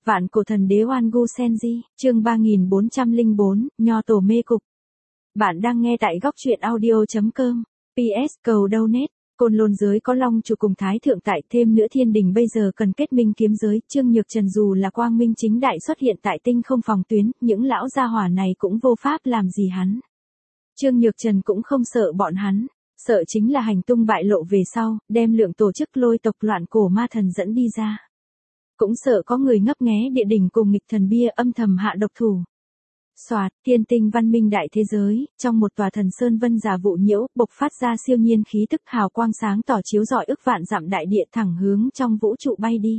Vạn cổ thần đế Oan Gu Senji, chương 3404, Nho tổ mê cục. Bạn đang nghe tại góc truyện audio.com. PS cầu donate. Côn Lôn giới có Long chủ cùng Thái thượng tại, thêm nữa Thiên đình bây giờ cần kết minh kiếm giới. Trương Nhược Trần dù là quang minh chính đại xuất hiện tại tinh không phòng tuyến, những lão gia hỏa này cũng vô pháp làm gì hắn. Trương Nhược Trần cũng không sợ bọn hắn, sợ chính là hành tung bại lộ về sau, đem lượng tổ chức lôi tộc loạn cổ ma thần dẫn đi ra. Cũng sợ có người ngấp nghé địa đỉnh cùng nghịch thần bia âm thầm hạ độc thủ. Soạt, thiên tinh văn minh đại thế giới, trong một tòa thần sơn vân giả vụ nhiễu, bộc phát ra siêu nhiên khí tức hào quang sáng tỏ chiếu rọi ức vạn dặm đại địa thẳng hướng trong vũ trụ bay đi.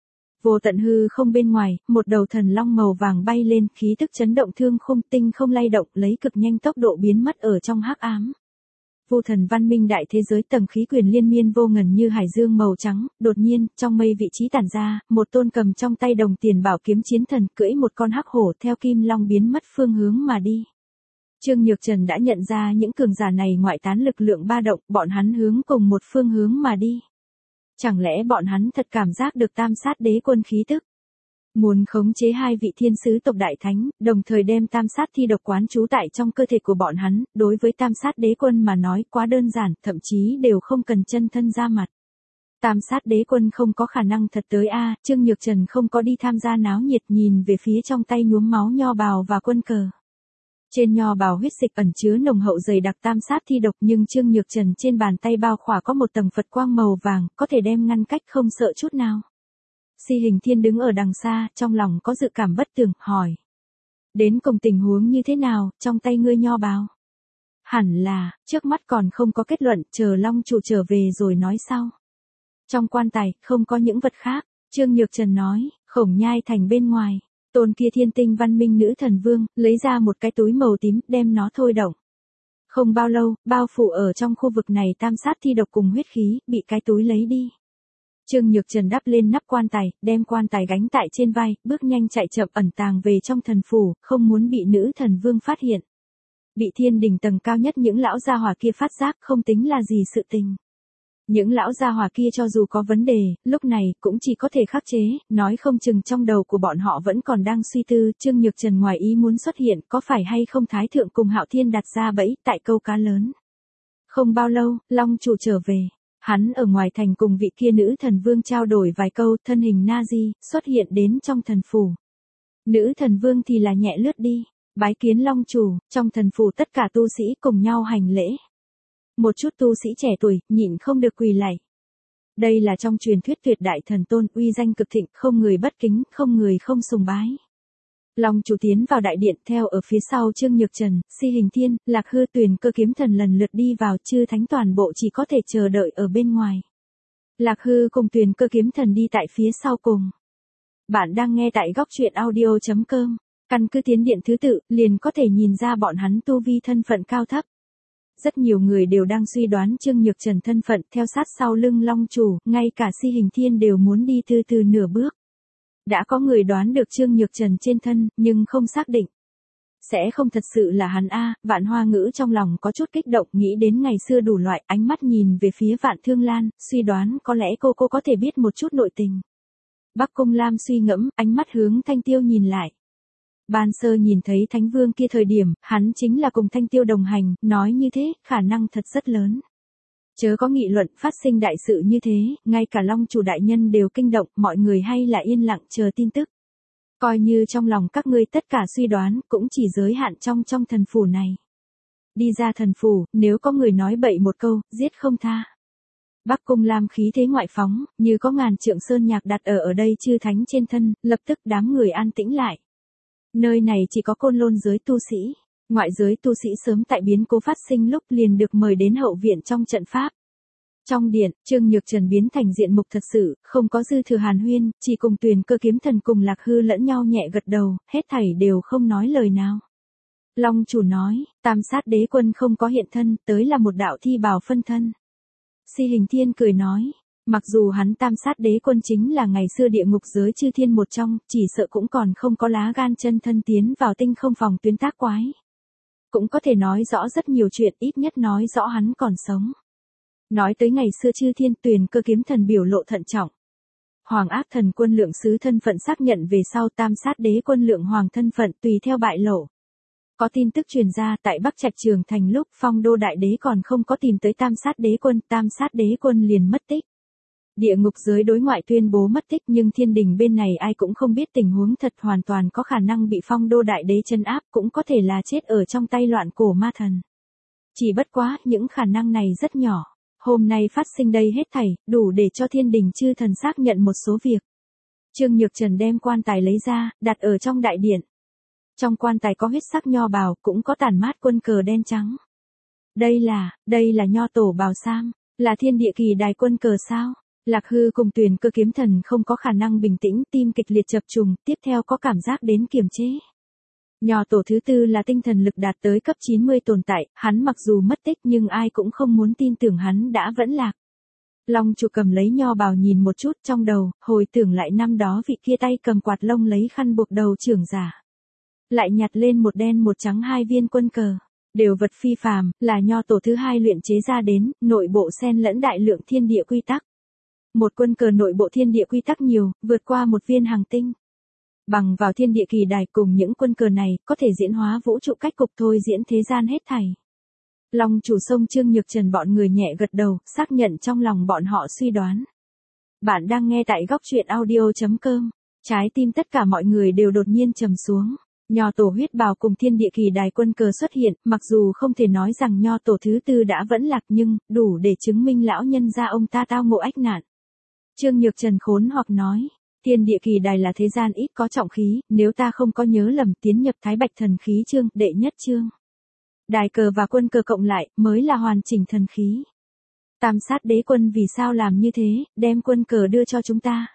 Vô tận hư không bên ngoài, một đầu thần long màu vàng bay lên, khí tức chấn động thương khung, tinh không lay động, lấy cực nhanh tốc độ biến mất ở trong hắc ám. Vô thần văn minh đại thế giới tầng khí quyển liên miên vô ngần như hải dương màu trắng, đột nhiên, trong mây vị trí tản ra, một tôn cầm trong tay đồng tiền bảo kiếm chiến thần cưỡi một con hắc hổ theo kim long biến mất phương hướng mà đi. Trương Nhược Trần đã nhận ra những cường giả này ngoại tán lực lượng ba động, bọn hắn hướng cùng một phương hướng mà đi. Chẳng lẽ bọn hắn thật cảm giác được tam sát đế quân khí tức? Muốn khống chế hai vị thiên sứ tộc đại thánh, đồng thời đem tam sát thi độc quán trú tại trong cơ thể của bọn hắn, đối với tam sát đế quân mà nói quá đơn giản, thậm chí đều không cần chân thân ra mặt. Tam sát đế quân không có khả năng thật tới a. Trương Nhược Trần không có đi tham gia náo nhiệt, nhìn về phía trong tay nhuốm máu nho bào và quân cờ. Trên nho bào huyết dịch ẩn chứa nồng hậu dày đặc tam sát thi độc, nhưng Trương Nhược Trần trên bàn tay bao khỏa có một tầng Phật quang màu vàng, có thể đem ngăn cách không sợ chút nào. Si Hình Thiên đứng ở đằng xa, trong lòng có dự cảm bất tường, hỏi. Đến cùng tình huống như thế nào, trong tay ngươi nho bào? Hẳn là, trước mắt còn không có kết luận, chờ Long chủ trở về rồi nói sau. Trong quan tài, không có những vật khác, Trương Nhược Trần nói, Khổng Nhai thành bên ngoài, tôn kia thiên tinh văn minh nữ thần vương, lấy ra một cái túi màu tím, đem nó thôi động. Không bao lâu, bao phủ ở trong khu vực này tam sát thi độc cùng huyết khí, bị cái túi lấy đi. Trương Nhược Trần đắp lên nắp quan tài, đem quan tài gánh tại trên vai, bước nhanh chạy chậm ẩn tàng về trong thần phủ, không muốn bị nữ thần vương phát hiện. Bị thiên đình tầng cao nhất những lão gia hỏa kia phát giác không tính là gì sự tình. Những lão gia hỏa kia cho dù có vấn đề, lúc này cũng chỉ có thể khắc chế, nói không chừng trong đầu của bọn họ vẫn còn đang suy tư. Trương Nhược Trần ngoài ý muốn xuất hiện, có phải hay không Thái thượng cùng Hạo Thiên đặt ra bẫy tại câu cá lớn. Không bao lâu, Long chủ trở về. Hắn ở ngoài thành cùng vị kia nữ thần vương trao đổi vài câu, thân hình Na-di xuất hiện đến trong thần phủ. Nữ thần vương thì là nhẹ lướt đi, bái kiến Long chủ, trong thần phủ tất cả tu sĩ cùng nhau hành lễ. Một chút tu sĩ trẻ tuổi, nhịn không được quỳ lạy. Đây là trong truyền thuyết tuyệt đại thần tôn, uy danh cực thịnh, không người bất kính, không người không sùng bái. Long chủ tiến vào đại điện, theo ở phía sau Trương Nhược Trần, Si Hình Thiên, Lạc Hư Tuyền Cơ kiếm thần lần lượt đi vào, chư thánh toàn bộ chỉ có thể chờ đợi ở bên ngoài. Lạc Hư cùng Tuyền Cơ kiếm thần đi tại phía sau cùng. Bạn đang nghe tại góc truyện audio.com, căn cứ tiến điện thứ tự, liền có thể nhìn ra bọn hắn tu vi thân phận cao thấp. Rất nhiều người đều đang suy đoán Trương Nhược Trần thân phận, theo sát sau lưng Long chủ, ngay cả Si Hình Thiên đều muốn đi từ từ nửa bước. Đã có người đoán được Trương Nhược Trần trên thân, nhưng không xác định. Sẽ không thật sự là hắn a. Vạn Hoa Ngữ trong lòng có chút kích động, nghĩ đến ngày xưa đủ loại, ánh mắt nhìn về phía Vạn Thương Lan, suy đoán có lẽ cô có thể biết một chút nội tình. Bắc Cung Lam suy ngẫm, ánh mắt hướng Thanh Tiêu nhìn lại. Ban sơ nhìn thấy Thánh Vương kia thời điểm, hắn chính là cùng Thanh Tiêu đồng hành, nói như thế, khả năng thật rất lớn. Chớ có nghị luận, phát sinh đại sự như thế, ngay cả Long chủ đại nhân đều kinh động, mọi người hay là yên lặng chờ tin tức. Coi như trong lòng các ngươi tất cả suy đoán, cũng chỉ giới hạn trong thần phủ này. Đi ra thần phủ, nếu có người nói bậy một câu, giết không tha. Bắc Cung Lam khí thế ngoại phóng, như có ngàn trượng sơn nhạc đặt ở đây chư thánh trên thân, lập tức đám người an tĩnh lại. Nơi này chỉ có Côn Lôn giới tu sĩ. Ngoại giới tu sĩ sớm tại biến cố phát sinh lúc liền được mời đến hậu viện trong trận pháp. Trong điện, Trương Nhược Trần biến thành diện mục thật sự, không có dư thừa hàn huyên, chỉ cùng Tuyền Cơ kiếm thần cùng Lạc Hư lẫn nhau nhẹ gật đầu, hết thảy đều không nói lời nào. Long chủ nói, tam sát đế quân không có hiện thân, tới là một đạo thi bào phân thân. Si Hình Thiên cười nói, mặc dù hắn tam sát đế quân chính là ngày xưa địa ngục giới chư thiên một trong, chỉ sợ cũng còn không có lá gan chân thân tiến vào tinh không phòng tuyến tác quái. Cũng có thể nói rõ rất nhiều chuyện, ít nhất nói rõ hắn còn sống. Nói tới ngày xưa chư thiên, Tuyền Cơ kiếm thần biểu lộ thận trọng. Hoàng ác thần quân lượng sứ thân phận xác nhận về sau, tam sát đế quân lượng hoàng thân phận tùy theo bại lộ. Có tin tức truyền ra tại Bắc Trạch Trường Thành lúc Phong Đô Đại Đế còn không có tìm tới tam sát đế quân liền mất tích. Địa ngục giới đối ngoại tuyên bố mất tích, nhưng thiên đình bên này ai cũng không biết tình huống thật, hoàn toàn có khả năng bị Phong Đô Đại Đế trấn áp, cũng có thể là chết ở trong tay loạn cổ ma thần. Chỉ bất quá, những khả năng này rất nhỏ. Hôm nay phát sinh đây hết thảy, đủ để cho thiên đình chư thần xác nhận một số việc. Trương Nhược Trần đem quan tài lấy ra, đặt ở trong đại điện. Trong quan tài có huyết sắc nho bào, cũng có tản mát quân cờ đen trắng. Đây là nho tổ bào sam, là thiên địa kỳ đài quân cờ sao? Lạc Hư cùng Tuyền Cơ kiếm thần không có khả năng bình tĩnh, tim kịch liệt chập trùng, tiếp theo có cảm giác đến kiềm chế. Nho tổ thứ tư là tinh thần lực đạt tới cấp 90 tồn tại, hắn mặc dù mất tích nhưng ai cũng không muốn tin tưởng hắn đã vẫn lạc. Long chủ cầm lấy nho bào nhìn một chút trong đầu, hồi tưởng lại năm đó vị kia tay cầm quạt lông lấy khăn buộc đầu trưởng giả. Lại nhặt lên một đen một trắng hai viên quân cờ, đều vật phi phàm, là nho tổ thứ hai luyện chế ra đến, nội bộ xen lẫn đại lượng thiên địa quy tắc. Một quân cờ nội bộ thiên địa quy tắc nhiều, vượt qua một viên hành tinh. Bằng vào thiên địa kỳ đài cùng những quân cờ này, có thể diễn hóa vũ trụ cách cục thôi diễn thế gian hết thảy. Long chủ sông Trương Nhược Trần bọn người nhẹ gật đầu, xác nhận trong lòng bọn họ suy đoán. Bạn đang nghe tại góc truyện audio.com. Trái tim tất cả mọi người đều đột nhiên trầm xuống. Nho tổ huyết bào cùng thiên địa kỳ đài quân cờ xuất hiện, mặc dù không thể nói rằng nho tổ thứ tư đã vẫn lạc nhưng, đủ để chứng minh lão nhân gia ông ta tao ngộ ách nạn. Trương Nhược Trần khốn hoặc nói, thiên địa kỳ đài là thế gian ít có trọng khí, nếu ta không có nhớ lầm tiến nhập Thái Bạch thần khí chương, đệ nhất chương. Đài cờ và quân cờ cộng lại, mới là hoàn chỉnh thần khí. Tam sát đế quân vì sao làm như thế, đem quân cờ đưa cho chúng ta.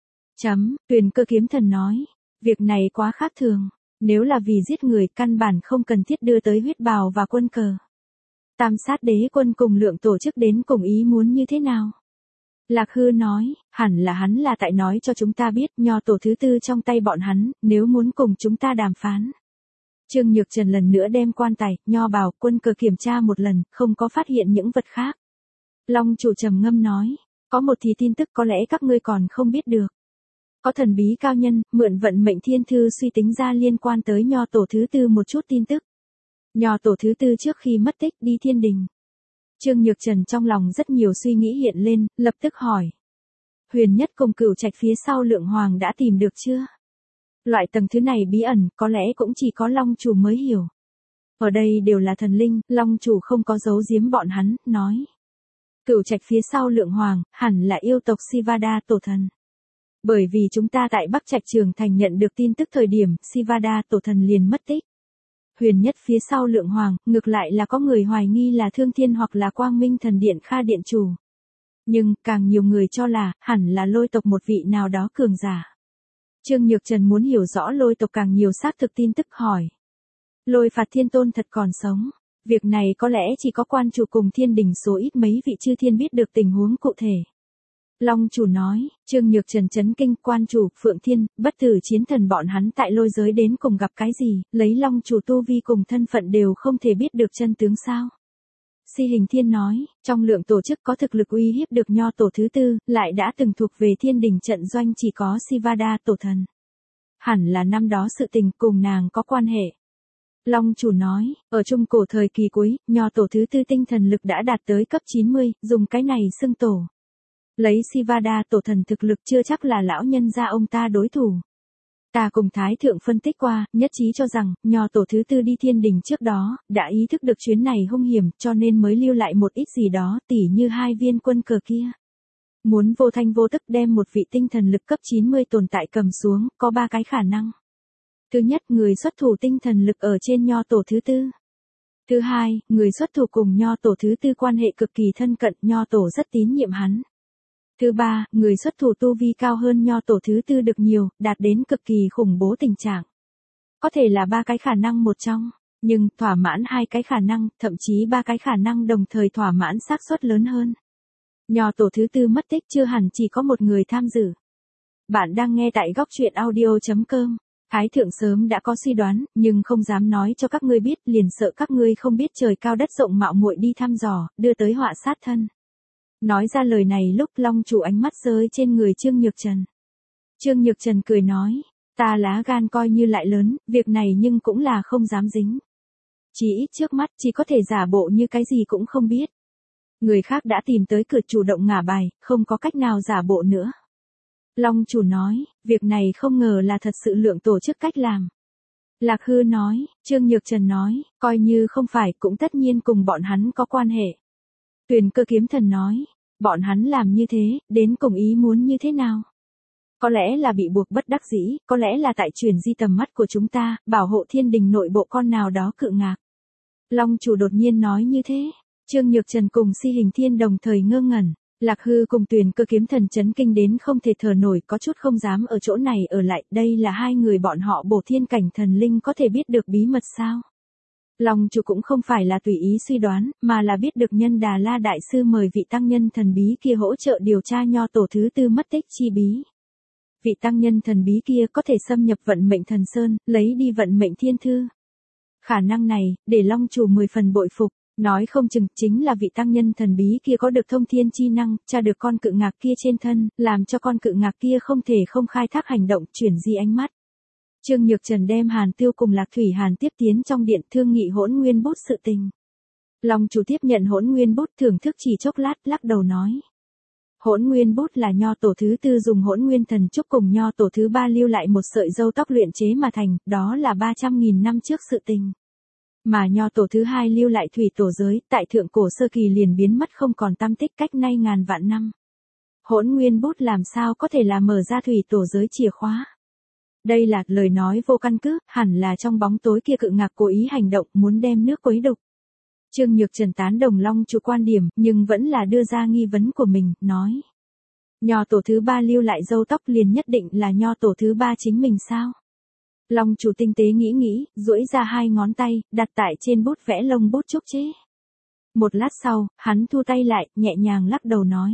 Tuyền Cơ kiếm thần nói, việc này quá khác thường, nếu là vì giết người căn bản không cần thiết đưa tới huyết bào và quân cờ. Tam sát đế quân cùng lượng tổ chức đến cùng ý muốn như thế nào? Lạc Hư nói, hẳn là hắn là tại nói cho chúng ta biết nho tổ thứ tư trong tay bọn hắn, nếu muốn cùng chúng ta đàm phán. Trương Nhược Trần lần nữa đem quan tài, nho bào, quân cờ kiểm tra một lần, không có phát hiện những vật khác. Long chủ trầm ngâm nói, có một thì tin tức có lẽ các ngươi còn không biết được. Có thần bí cao nhân, mượn vận mệnh thiên thư suy tính ra liên quan tới nho tổ thứ tư một chút tin tức. Nho tổ thứ tư trước khi mất tích đi thiên đình. Trương Nhược Trần trong lòng rất nhiều suy nghĩ hiện lên, lập tức hỏi. Huyền Nhất cùng Cửu Trạch phía sau Lượng Hoàng đã tìm được chưa? Loại tầng thứ này bí ẩn, có lẽ cũng chỉ có Long chủ mới hiểu. Ở đây đều là thần linh, Long chủ không có giấu giếm bọn hắn, nói. Cửu Trạch phía sau Lượng Hoàng, hẳn là yêu tộc Sivada tổ thần. Bởi vì chúng ta tại Bắc Trạch Trường Thành nhận được tin tức thời điểm, Sivada tổ thần liền mất tích. Huyền Nhất phía sau Lượng Hoàng, ngược lại là có người hoài nghi là Thương Thiên hoặc là Quang Minh Thần Điện Kha Điện Chủ. Nhưng, càng nhiều người cho là, hẳn là Lôi tộc một vị nào đó cường giả. Trương Nhược Trần muốn hiểu rõ Lôi tộc càng nhiều xác thực tin tức hỏi. Lôi Phạt Thiên Tôn thật còn sống. Việc này có lẽ chỉ có quan chủ cùng thiên đình số ít mấy vị chư thiên biết được tình huống cụ thể. Long chủ nói, Trương Nhược Trần chấn kinh, quan chủ, Phượng Thiên, bất tử chiến thần bọn hắn tại lôi giới đến cùng gặp cái gì, lấy Long chủ tu vi cùng thân phận đều không thể biết được chân tướng sao. Si Hình Thiên nói, trong lượng tổ chức có thực lực uy hiếp được nho tổ thứ tư, lại đã từng thuộc về thiên đình trận doanh chỉ có Sivada tổ thần. Hẳn là năm đó sự tình cùng nàng có quan hệ. Long chủ nói, ở trung cổ thời kỳ cuối, nho tổ thứ tư tinh thần lực đã đạt tới cấp 90, dùng cái này xưng tổ. Lấy Sivada tổ thần thực lực chưa chắc là lão nhân gia ông ta đối thủ. Ta cùng Thái Thượng phân tích qua, nhất trí cho rằng, nho tổ thứ tư đi thiên đình trước đó, đã ý thức được chuyến này hung hiểm, cho nên mới lưu lại một ít gì đó, tỉ như hai viên quân cờ kia. Muốn vô thanh vô tức đem một vị tinh thần lực cấp 90 tồn tại cầm xuống, có 3 cái khả năng. Thứ nhất, người xuất thủ tinh thần lực ở trên nho tổ thứ tư. Thứ hai, người xuất thủ cùng nho tổ thứ tư quan hệ cực kỳ thân cận, nho tổ rất tín nhiệm hắn. Thứ ba, người xuất thủ tu vi cao hơn nho tổ thứ tư được nhiều, đạt đến cực kỳ khủng bố tình trạng. Có thể là 3 cái khả năng một trong, nhưng thỏa mãn 2 cái khả năng, thậm chí 3 cái khả năng đồng thời thỏa mãn xác suất lớn hơn. Nho tổ thứ tư mất tích chưa hẳn chỉ có một người tham dự. Bạn đang nghe tại góc truyện audio.com. Thái Thượng sớm đã có suy đoán, nhưng không dám nói cho các ngươi biết, liền sợ các ngươi không biết trời cao đất rộng mạo muội đi thăm dò, đưa tới họa sát thân. Nói ra lời này lúc Long chủ ánh mắt rơi trên người Trương Nhược Trần. Trương Nhược Trần cười nói, ta lá gan coi như lại lớn, việc này nhưng cũng là không dám dính. Chỉ ít trước mắt chỉ có thể giả bộ như cái gì cũng không biết. Người khác đã tìm tới cửa chủ động ngả bài, không có cách nào giả bộ nữa. Long chủ nói, việc này không ngờ là thật sự lượng tổ chức cách làm. Lạc Hư nói, Trương Nhược Trần nói, coi như không phải cũng tất nhiên cùng bọn hắn có quan hệ. Tuyền Cơ Kiếm Thần nói, bọn hắn làm như thế, đến cùng ý muốn như thế nào? Có lẽ là bị buộc bất đắc dĩ, có lẽ là tại chuyển di tầm mắt của chúng ta, bảo hộ thiên đình nội bộ con nào đó cự ngạc. Long chủ đột nhiên nói như thế. Trương Nhược Trần cùng Si Hình Thiên đồng thời ngơ ngẩn. Lạc Hư cùng Tuyền Cơ Kiếm Thần chấn kinh đến không thể thở nổi, có chút không dám ở chỗ này ở lại. Đây là hai người bọn họ bổ thiên cảnh thần linh có thể biết được bí mật sao? Long chủ cũng không phải là tùy ý suy đoán, mà là biết được Nhân Đà La Đại Sư mời vị tăng nhân thần bí kia hỗ trợ điều tra nho tổ thứ tư mất tích chi bí. Vị tăng nhân thần bí kia có thể xâm nhập vận mệnh thần sơn, lấy đi vận mệnh thiên thư. Khả năng này, để Long chủ 10 phần bội phục, nói không chừng chính là vị tăng nhân thần bí kia có được thông thiên chi năng, tra được con cự ngạc kia trên thân, làm cho con cự ngạc kia không thể không khai thác hành động, chuyển di ánh mắt. Trương Nhược Trần đem Hàn Tiêu cùng Lạc Thủy Hàn tiếp tiến trong điện thương nghị Hỗn Nguyên Bút sự tình. Long chủ tiếp nhận Hỗn Nguyên Bút thưởng thức chỉ chốc lát, lắc đầu nói. Hỗn Nguyên Bút là nho tổ thứ tư dùng Hỗn Nguyên Thần Trúc cùng nho tổ thứ ba lưu lại một sợi râu tóc luyện chế mà thành, đó là 300.000 năm trước sự tình. Mà nho tổ thứ hai lưu lại thủy tổ giới, tại thượng cổ sơ kỳ liền biến mất không còn tăm tích, cách nay ngàn vạn năm. Hỗn Nguyên Bút làm sao có thể là mở ra thủy tổ giới chìa khóa? Đây là lời nói vô căn cứ, hẳn là trong bóng tối kia cự ngạc cố ý hành động, muốn đem nước quấy đục. Trương Nhược Trần tán đồng Long chủ quan điểm, nhưng vẫn là đưa ra nghi vấn của mình, nói. Nho tổ thứ ba lưu lại râu tóc liền nhất định là nho tổ thứ ba chính mình sao? Long chủ tinh tế nghĩ, duỗi ra hai ngón tay, đặt tại trên bút vẽ lông bút trúc chế. Một lát sau, hắn thu tay lại, nhẹ nhàng lắc đầu nói.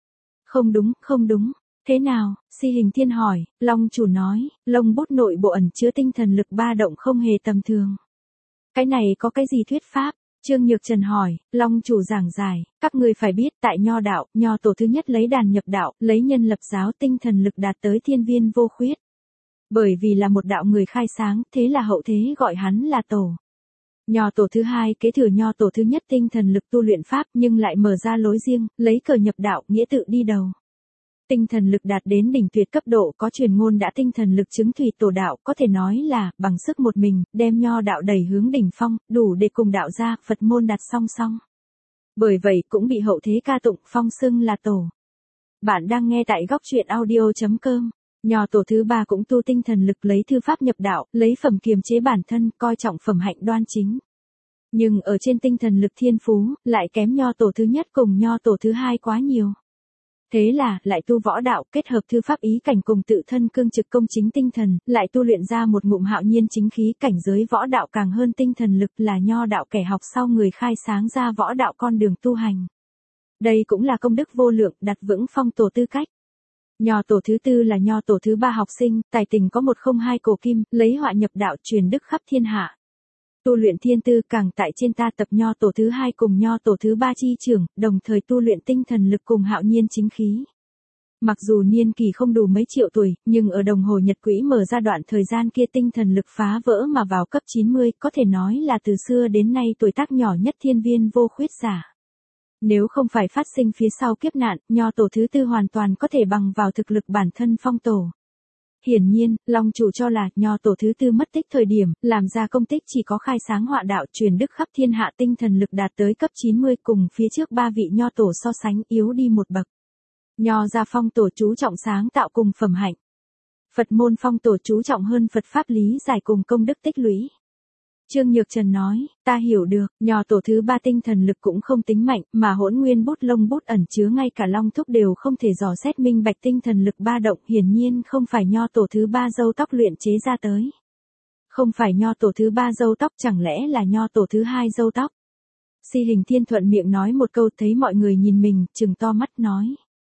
Không đúng. Thế nào? Si Hình Thiên hỏi. Long chủ nói, lông bút nội bộ ẩn chứa tinh thần lực ba động không hề tầm thường. Cái này có cái gì thuyết pháp? Trương Nhược Trần hỏi. Long chủ giảng giải, các người phải biết tại nho đạo, nho tổ thứ nhất lấy đàn nhập đạo, lấy nhân lập giáo, tinh thần lực đạt tới thiên viên vô khuyết. Bởi vì là một đạo người khai sáng, thế là hậu thế gọi hắn là tổ. Nho tổ thứ hai kế thừa nho tổ thứ nhất tinh thần lực tu luyện pháp, nhưng lại mở ra lối riêng, lấy cờ nhập đạo, nghĩa tự đi đầu. Tinh thần lực đạt đến đỉnh tuyệt cấp độ, có truyền ngôn đã tinh thần lực chứng thủy tổ đạo, có thể nói là, bằng sức một mình, đem nho đạo đẩy hướng đỉnh phong, đủ để cùng đạo gia, Phật môn đặt song song. Bởi vậy cũng bị hậu thế ca tụng, phong xưng là tổ. Bạn đang nghe tại góc truyện audio.com. Nho tổ thứ ba cũng tu tinh thần lực, lấy thư pháp nhập đạo, lấy phẩm kiềm chế bản thân, coi trọng phẩm hạnh đoan chính. Nhưng ở trên tinh thần lực thiên phú, lại kém nho tổ thứ nhất cùng nho tổ thứ hai quá nhiều. Thế là, lại tu võ đạo, kết hợp thư pháp ý cảnh cùng tự thân cương trực công chính tinh thần, lại tu luyện ra một ngụm hạo nhiên chính khí, cảnh giới võ đạo càng hơn tinh thần lực, là nho đạo kẻ học sau người khai sáng ra võ đạo con đường tu hành. Đây cũng là công đức vô lượng, đặt vững phong tổ tư cách. Nho tổ thứ tư là nho tổ thứ ba học sinh, tài tình có 102 cổ kim, lấy họa nhập đạo, truyền đức khắp thiên hạ. Tu luyện thiên tư càng tại trên ta tập nho tổ thứ hai cùng nho tổ thứ ba chi trưởng, đồng thời tu luyện tinh thần lực cùng hạo nhiên chính khí. Mặc dù niên kỳ không đủ mấy triệu tuổi, nhưng ở đồng hồ nhật quỹ mở ra đoạn thời gian kia tinh thần lực phá vỡ mà vào cấp 90, có thể nói là từ xưa đến nay tuổi tác nhỏ nhất thiên viên vô khuyết giả. Nếu không phải phát sinh phía sau kiếp nạn, nho tổ thứ tư hoàn toàn có thể bằng vào thực lực bản thân phong tổ. Hiển nhiên, Long chủ cho là nho tổ thứ tư mất tích thời điểm, làm ra công tích chỉ có khai sáng họa đạo, truyền đức khắp thiên hạ, tinh thần lực đạt tới cấp 90, cùng phía trước ba vị nho tổ so sánh yếu đi một bậc. Nho gia phong tổ chú trọng sáng tạo cùng phẩm hạnh. Phật môn phong tổ chú trọng hơn Phật pháp lý giải cùng công đức tích lũy. Trương Nhược Trần nói, ta hiểu được, nho tổ thứ ba tinh thần lực cũng không tính mạnh, mà Hỗn Nguyên Bút lông bút ẩn chứa ngay cả long thúc đều không thể dò xét minh bạch tinh thần lực ba động, hiển nhiên không phải nho tổ thứ ba râu tóc luyện chế ra tới. Không phải nho tổ thứ ba râu tóc, chẳng lẽ là nho tổ thứ hai râu tóc? Si Hình Thiên thuận miệng nói một câu, thấy mọi người nhìn mình, trừng to mắt nói.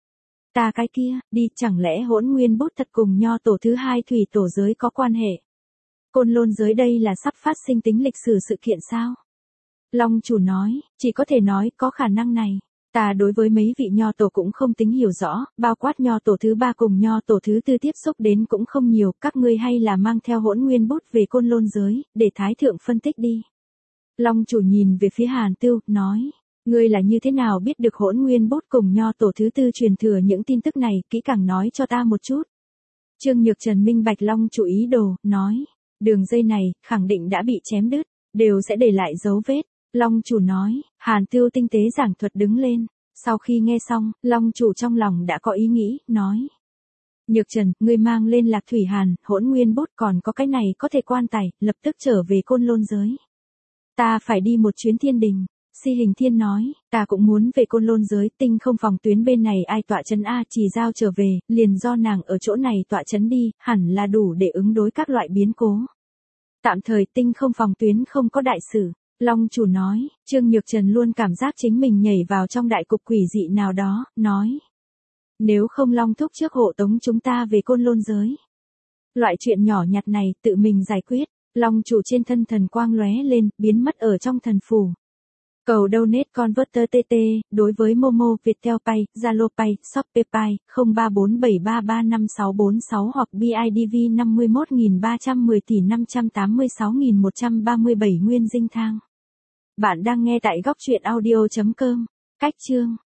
Ta cái kia, đi, chẳng lẽ Hỗn Nguyên Bút thật cùng nho tổ thứ hai thủy tổ giới có quan hệ? Côn Lôn giới đây là sắp phát sinh tính lịch sử sự kiện sao? Long chủ nói, chỉ có thể nói có khả năng này. Ta đối với mấy vị nho tổ cũng không tính hiểu rõ, bao quát nho tổ thứ 3 cùng nho tổ thứ 4 tiếp xúc đến cũng không nhiều, các ngươi hay là mang theo Hỗn Nguyên bút về Côn Lôn giới, để Thái thượng phân tích đi. Long chủ nhìn về phía Hàn Tưu, nói, ngươi là như thế nào biết được Hỗn Nguyên bút cùng nho tổ thứ 4 truyền thừa những tin tức này, kỹ càng nói cho ta một chút. Trương Nhược Trần minh bạch Long chủ ý đồ, nói, đường dây này, khẳng định đã bị chém đứt, đều sẽ để lại dấu vết. Long chủ nói, Hàn Tưu tinh tế giảng thuật đứng lên. Sau khi nghe xong, Long chủ trong lòng đã có ý nghĩ, nói. Nhược Trần, ngươi mang lên Lạc Thủy Hàn, Hỗn Nguyên bút còn có cái này có thể quan tài, lập tức trở về Côn Lôn giới. Ta phải đi một chuyến thiên đình. Si Hình Thiên nói, ta cũng muốn về Côn Lôn giới, tinh không phòng tuyến bên này ai tọa chấn a, chỉ giao trở về, liền do nàng ở chỗ này tọa chấn đi, hẳn là đủ để ứng đối các loại biến cố. Tạm thời tinh không phòng tuyến không có đại sự. Long chủ nói, Trương Nhược Trần luôn cảm giác chính mình nhảy vào trong đại cục quỷ dị nào đó, nói. Nếu không Long thúc trước hộ tống chúng ta về Côn Lôn giới. Loại chuyện nhỏ nhặt này tự mình giải quyết. Long chủ trên thân thần quang lóe lên, biến mất ở trong thần phù. Cầu donate converter TT, đối với Momo, Viettel Pay, Zalo Pay, Shopee Pay, 0347335646 hoặc BIDV 51310 tỷ 586.137 nguyên dinh thang. Bạn đang nghe tại góc truyện audio.com. Cách chương.